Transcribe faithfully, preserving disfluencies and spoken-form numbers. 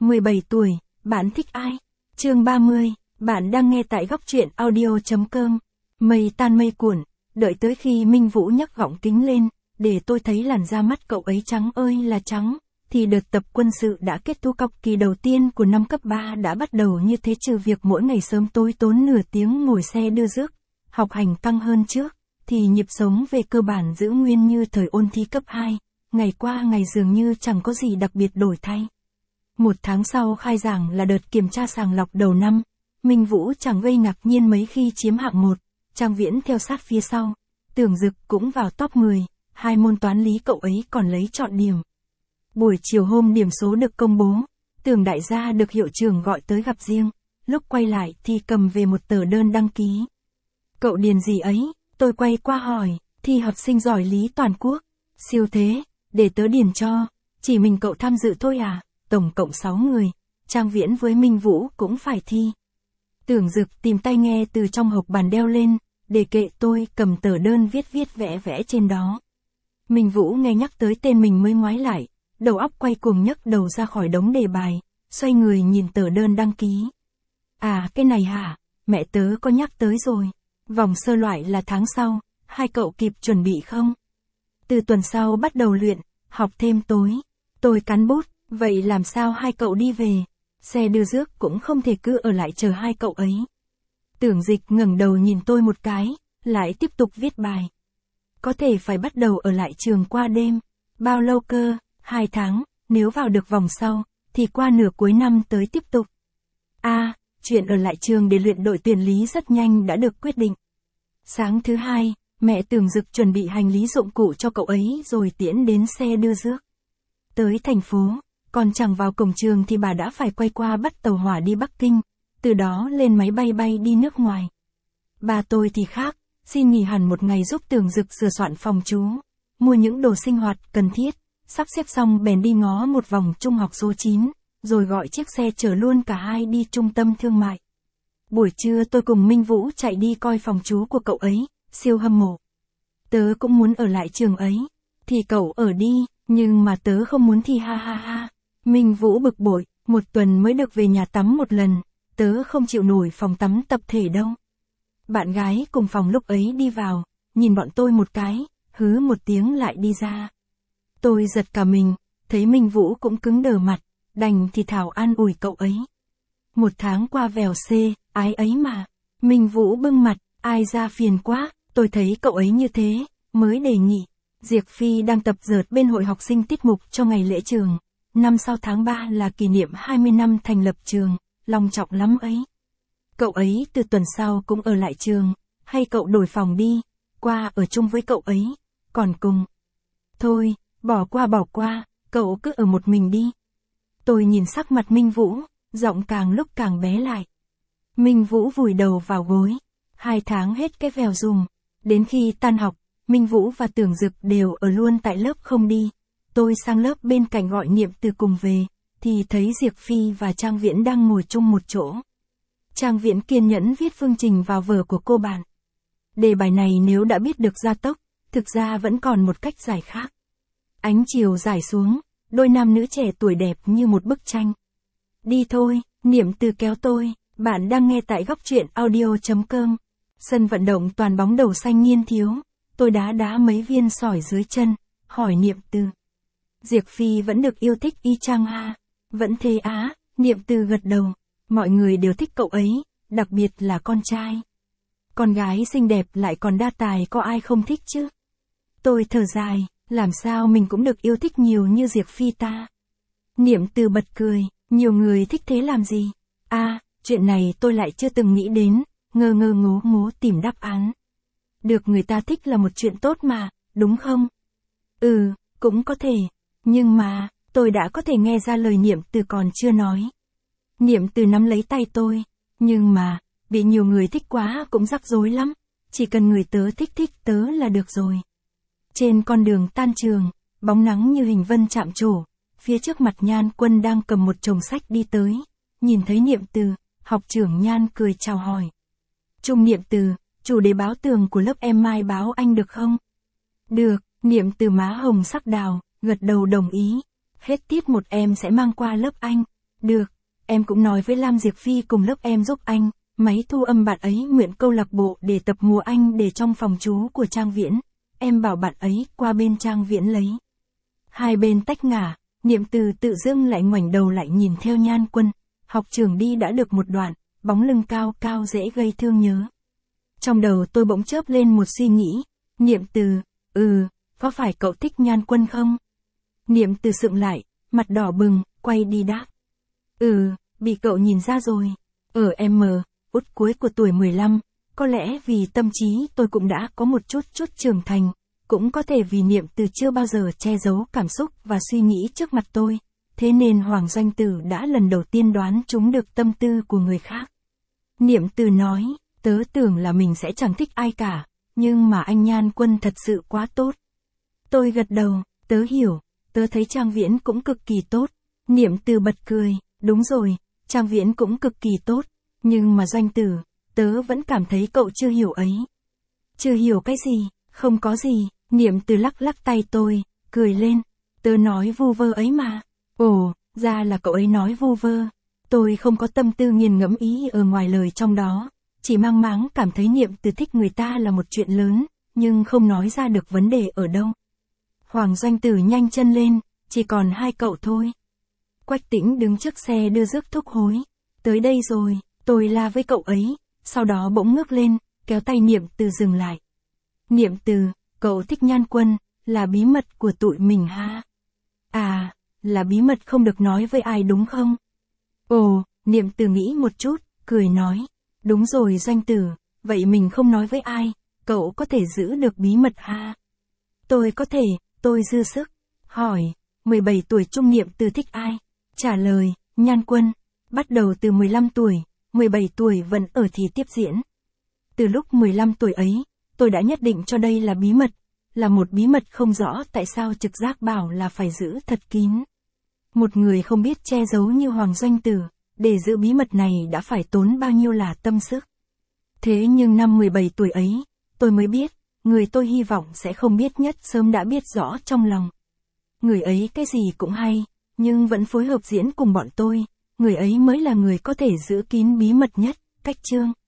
mười bảy tuổi, bạn thích ai? Chương ba mươi, bạn đang nghe tại góc truyện audio chấm com. Mây tan mây cuộn, đợi tới khi Minh Vũ nhấc gọng kính lên, để tôi thấy làn da mắt cậu ấy trắng ơi là trắng, thì đợt tập quân sự đã kết thúc, học kỳ đầu tiên của năm cấp ba đã bắt đầu như thế, trừ việc mỗi ngày sớm tối tốn nửa tiếng ngồi xe đưa rước, học hành căng hơn trước, thì nhịp sống về cơ bản giữ nguyên như thời ôn thi cấp hai, ngày qua ngày dường như chẳng có gì đặc biệt đổi thay. Một tháng sau khai giảng là đợt kiểm tra sàng lọc đầu năm, Minh Vũ chẳng gây ngạc nhiên mấy khi chiếm hạng một, Trang Viễn theo sát phía sau, Tưởng Dực cũng vào top mười, hai môn toán lý cậu ấy còn lấy trọn điểm. Buổi chiều hôm điểm số được công bố, Tưởng đại gia được hiệu trưởng gọi tới gặp riêng, lúc quay lại thì cầm về một tờ đơn đăng ký. Cậu điền gì ấy? Tôi quay qua hỏi, thi học sinh giỏi lý toàn quốc. Siêu thế, để tớ điền cho, chỉ mình cậu tham dự thôi à? Tổng cộng sáu người, Trang Viễn với Minh Vũ cũng phải thi. Tưởng Dực tìm tai nghe từ trong hộp bàn đeo lên, để kệ tôi cầm tờ đơn viết viết vẽ vẽ trên đó. Minh Vũ nghe nhắc tới tên mình mới ngoái lại, đầu óc quay cuồng nhấc đầu ra khỏi đống đề bài, xoay người nhìn tờ đơn đăng ký. À cái này hả, mẹ tớ có nhắc tới rồi, vòng sơ loại là tháng sau, hai cậu kịp chuẩn bị không? Từ tuần sau bắt đầu luyện, học thêm tối. Tôi cắn bút, vậy làm sao hai cậu đi về? Xe đưa rước cũng không thể cứ ở lại chờ hai cậu ấy. Tưởng Dịch ngẩng đầu nhìn tôi một cái, lại tiếp tục viết bài. Có thể phải bắt đầu ở lại trường qua đêm. Bao lâu cơ? Hai tháng, nếu vào được vòng sau, thì qua nửa cuối năm tới tiếp tục. À, chuyện ở lại trường để luyện đội tuyển lý rất nhanh đã được quyết định. Sáng thứ hai, mẹ Tưởng Dực chuẩn bị hành lý dụng cụ cho cậu ấy rồi tiễn đến xe đưa rước. Tới thành phố, còn chẳng vào cổng trường thì bà đã phải quay qua bắt tàu hỏa đi Bắc Kinh, từ đó lên máy bay bay đi nước ngoài. Bà tôi thì khác, xin nghỉ hẳn một ngày giúp Tưởng Dực sửa soạn phòng trú, mua những đồ sinh hoạt cần thiết, sắp xếp xong bèn đi ngó một vòng trung học số chín, rồi gọi chiếc xe chở luôn cả hai đi trung tâm thương mại. Buổi trưa tôi cùng Minh Vũ chạy đi coi phòng trú của cậu ấy, siêu hâm mộ. Tớ cũng muốn ở lại trường ấy, thì cậu ở đi, nhưng mà tớ không muốn thì ha ha ha. Minh Vũ bực bội, một tuần mới được về nhà tắm một lần, tớ không chịu nổi phòng tắm tập thể đâu. Bạn gái cùng phòng lúc ấy đi vào, nhìn bọn tôi một cái, hứ một tiếng lại đi ra. Tôi giật cả mình, thấy Minh Vũ cũng cứng đờ mặt, đành thì thảo an ủi cậu ấy. Một tháng qua vèo xê, ái ấy mà. Minh Vũ bưng mặt, ai ra phiền quá, tôi thấy cậu ấy như thế, mới đề nghị. Diệp Phi đang tập dượt bên hội học sinh tiết mục cho ngày lễ trường. Năm sau tháng ba là kỷ niệm hai mươi năm thành lập trường, long trọng lắm ấy. Cậu ấy từ tuần sau cũng ở lại trường, hay cậu đổi phòng đi, qua ở chung với cậu ấy, còn cùng. Thôi, bỏ qua bỏ qua, cậu cứ ở một mình đi. Tôi nhìn sắc mặt Minh Vũ, giọng càng lúc càng bé lại. Minh Vũ vùi đầu vào gối, hai tháng hết cái vèo dùng. Đến khi tan học, Minh Vũ và Tưởng Dực đều ở luôn tại lớp không đi. Tôi sang lớp bên cạnh gọi Niệm Từ cùng về, thì thấy Diệp Phi và Trang Viễn đang ngồi chung một chỗ. Trang Viễn kiên nhẫn viết phương trình vào vở của cô bạn. Đề bài này nếu đã biết được gia tốc, thực ra vẫn còn một cách giải khác. Ánh chiều rải xuống, đôi nam nữ trẻ tuổi đẹp như một bức tranh. Đi thôi, Niệm Từ kéo tôi, bạn đang nghe tại góc truyện audio chấm com. Sân vận động toàn bóng đầu xanh niên thiếu, tôi đá đá mấy viên sỏi dưới chân, hỏi Niệm Từ. Diệp Phi vẫn được yêu thích y chang ha? Vẫn thế á, Niệm Từ gật đầu, mọi người đều thích cậu ấy, đặc biệt là con trai. Con gái xinh đẹp lại còn đa tài có ai không thích chứ? Tôi thở dài, làm sao mình cũng được yêu thích nhiều như Diệp Phi ta? Niệm Từ bật cười, nhiều người thích thế làm gì? À, chuyện này tôi lại chưa từng nghĩ đến, ngơ ngơ ngố ngố tìm đáp án. Được người ta thích là một chuyện tốt mà, đúng không? Ừ, cũng có thể. Nhưng mà, tôi đã có thể nghe ra lời Niệm Từ còn chưa nói. Niệm Từ nắm lấy tay tôi, nhưng mà, bị nhiều người thích quá cũng rắc rối lắm, chỉ cần người tớ thích thích tớ là được rồi. Trên con đường tan trường, bóng nắng như hình vân chạm trổ, phía trước mặt Nhan Quân đang cầm một chồng sách đi tới, nhìn thấy Niệm Từ, học trưởng Nhan cười chào hỏi. Trung Niệm Từ, chủ đề báo tường của lớp em mai báo anh được không? Được, Niệm Từ má hồng sắc đào, gật đầu đồng ý. Hết tiết một em sẽ mang qua lớp anh. Được, em cũng nói với Lam Diệp Phi cùng lớp em giúp anh, máy thu âm bạn ấy nguyện câu lạc bộ để tập múa Anh để trong phòng chú của Trang Viễn. Em bảo bạn ấy qua bên Trang Viễn lấy. Hai bên tách ngả, Niệm Từ tự dưng lại ngoảnh đầu lại nhìn theo Nhan Quân. Học trường đi đã được một đoạn, bóng lưng cao cao dễ gây thương nhớ. Trong đầu tôi bỗng chớp lên một suy nghĩ. Niệm Từ, ừ, có phải cậu thích Nhan Quân không? Niệm Từ sượng lại, mặt đỏ bừng, quay đi đáp. Ừ, bị cậu nhìn ra rồi. Ở em út cuối của tuổi mười lăm, có lẽ vì tâm trí tôi cũng đã có một chút chút trưởng thành, cũng có thể vì Niệm Từ chưa bao giờ che giấu cảm xúc và suy nghĩ trước mặt tôi, thế nên Hoàng Doanh Tử đã lần đầu tiên đoán trúng được tâm tư của người khác. Niệm Từ nói, tớ tưởng là mình sẽ chẳng thích ai cả, nhưng mà anh Nhan Quân thật sự quá tốt. Tôi gật đầu, tớ hiểu, tớ thấy Trang Viễn cũng cực kỳ tốt. Niệm Từ bật cười, đúng rồi, Trang Viễn cũng cực kỳ tốt, nhưng mà Doanh Tử, tớ vẫn cảm thấy cậu chưa hiểu ấy. Chưa hiểu cái gì, không có gì, Niệm Từ lắc lắc tay tôi, cười lên, tớ nói vu vơ ấy mà. Ồ, ra là cậu ấy nói vu vơ. Tôi không có tâm tư nghiền ngẫm ý ở ngoài lời trong đó, chỉ mang máng cảm thấy Niệm Từ thích người ta là một chuyện lớn, nhưng không nói ra được vấn đề ở đâu. Hoàng Doanh Tử nhanh chân lên, chỉ còn hai cậu thôi. Quách Tĩnh đứng trước xe đưa rước thúc hối. Tới đây rồi, tôi la với cậu ấy, sau đó bỗng ngước lên, kéo tay Niệm Từ dừng lại. Niệm Từ, cậu thích Nhan Quân, là bí mật của tụi mình ha? À, là bí mật không được nói với ai đúng không? Ồ, Niệm Từ nghĩ một chút, cười nói. Đúng rồi Doanh Tử, vậy mình không nói với ai, cậu có thể giữ được bí mật ha? Tôi có thể, tôi dư sức. Hỏi, mười bảy tuổi trung Niệm Từ thích ai? Trả lời, Nhan Quân. Bắt đầu từ mười lăm tuổi, mười bảy tuổi vẫn ở thì tiếp diễn. Từ lúc mười lăm tuổi ấy, tôi đã nhất định cho đây là bí mật, là một bí mật không rõ tại sao trực giác bảo là phải giữ thật kín. Một người không biết che giấu như Hoàng Doanh Tử, để giữ bí mật này đã phải tốn bao nhiêu là tâm sức. Thế nhưng năm mười bảy tuổi ấy, tôi mới biết, người tôi hy vọng sẽ không biết nhất sớm đã biết rõ trong lòng. Người ấy cái gì cũng hay, nhưng vẫn phối hợp diễn cùng bọn tôi, người ấy mới là người có thể giữ kín bí mật nhất, cách chương.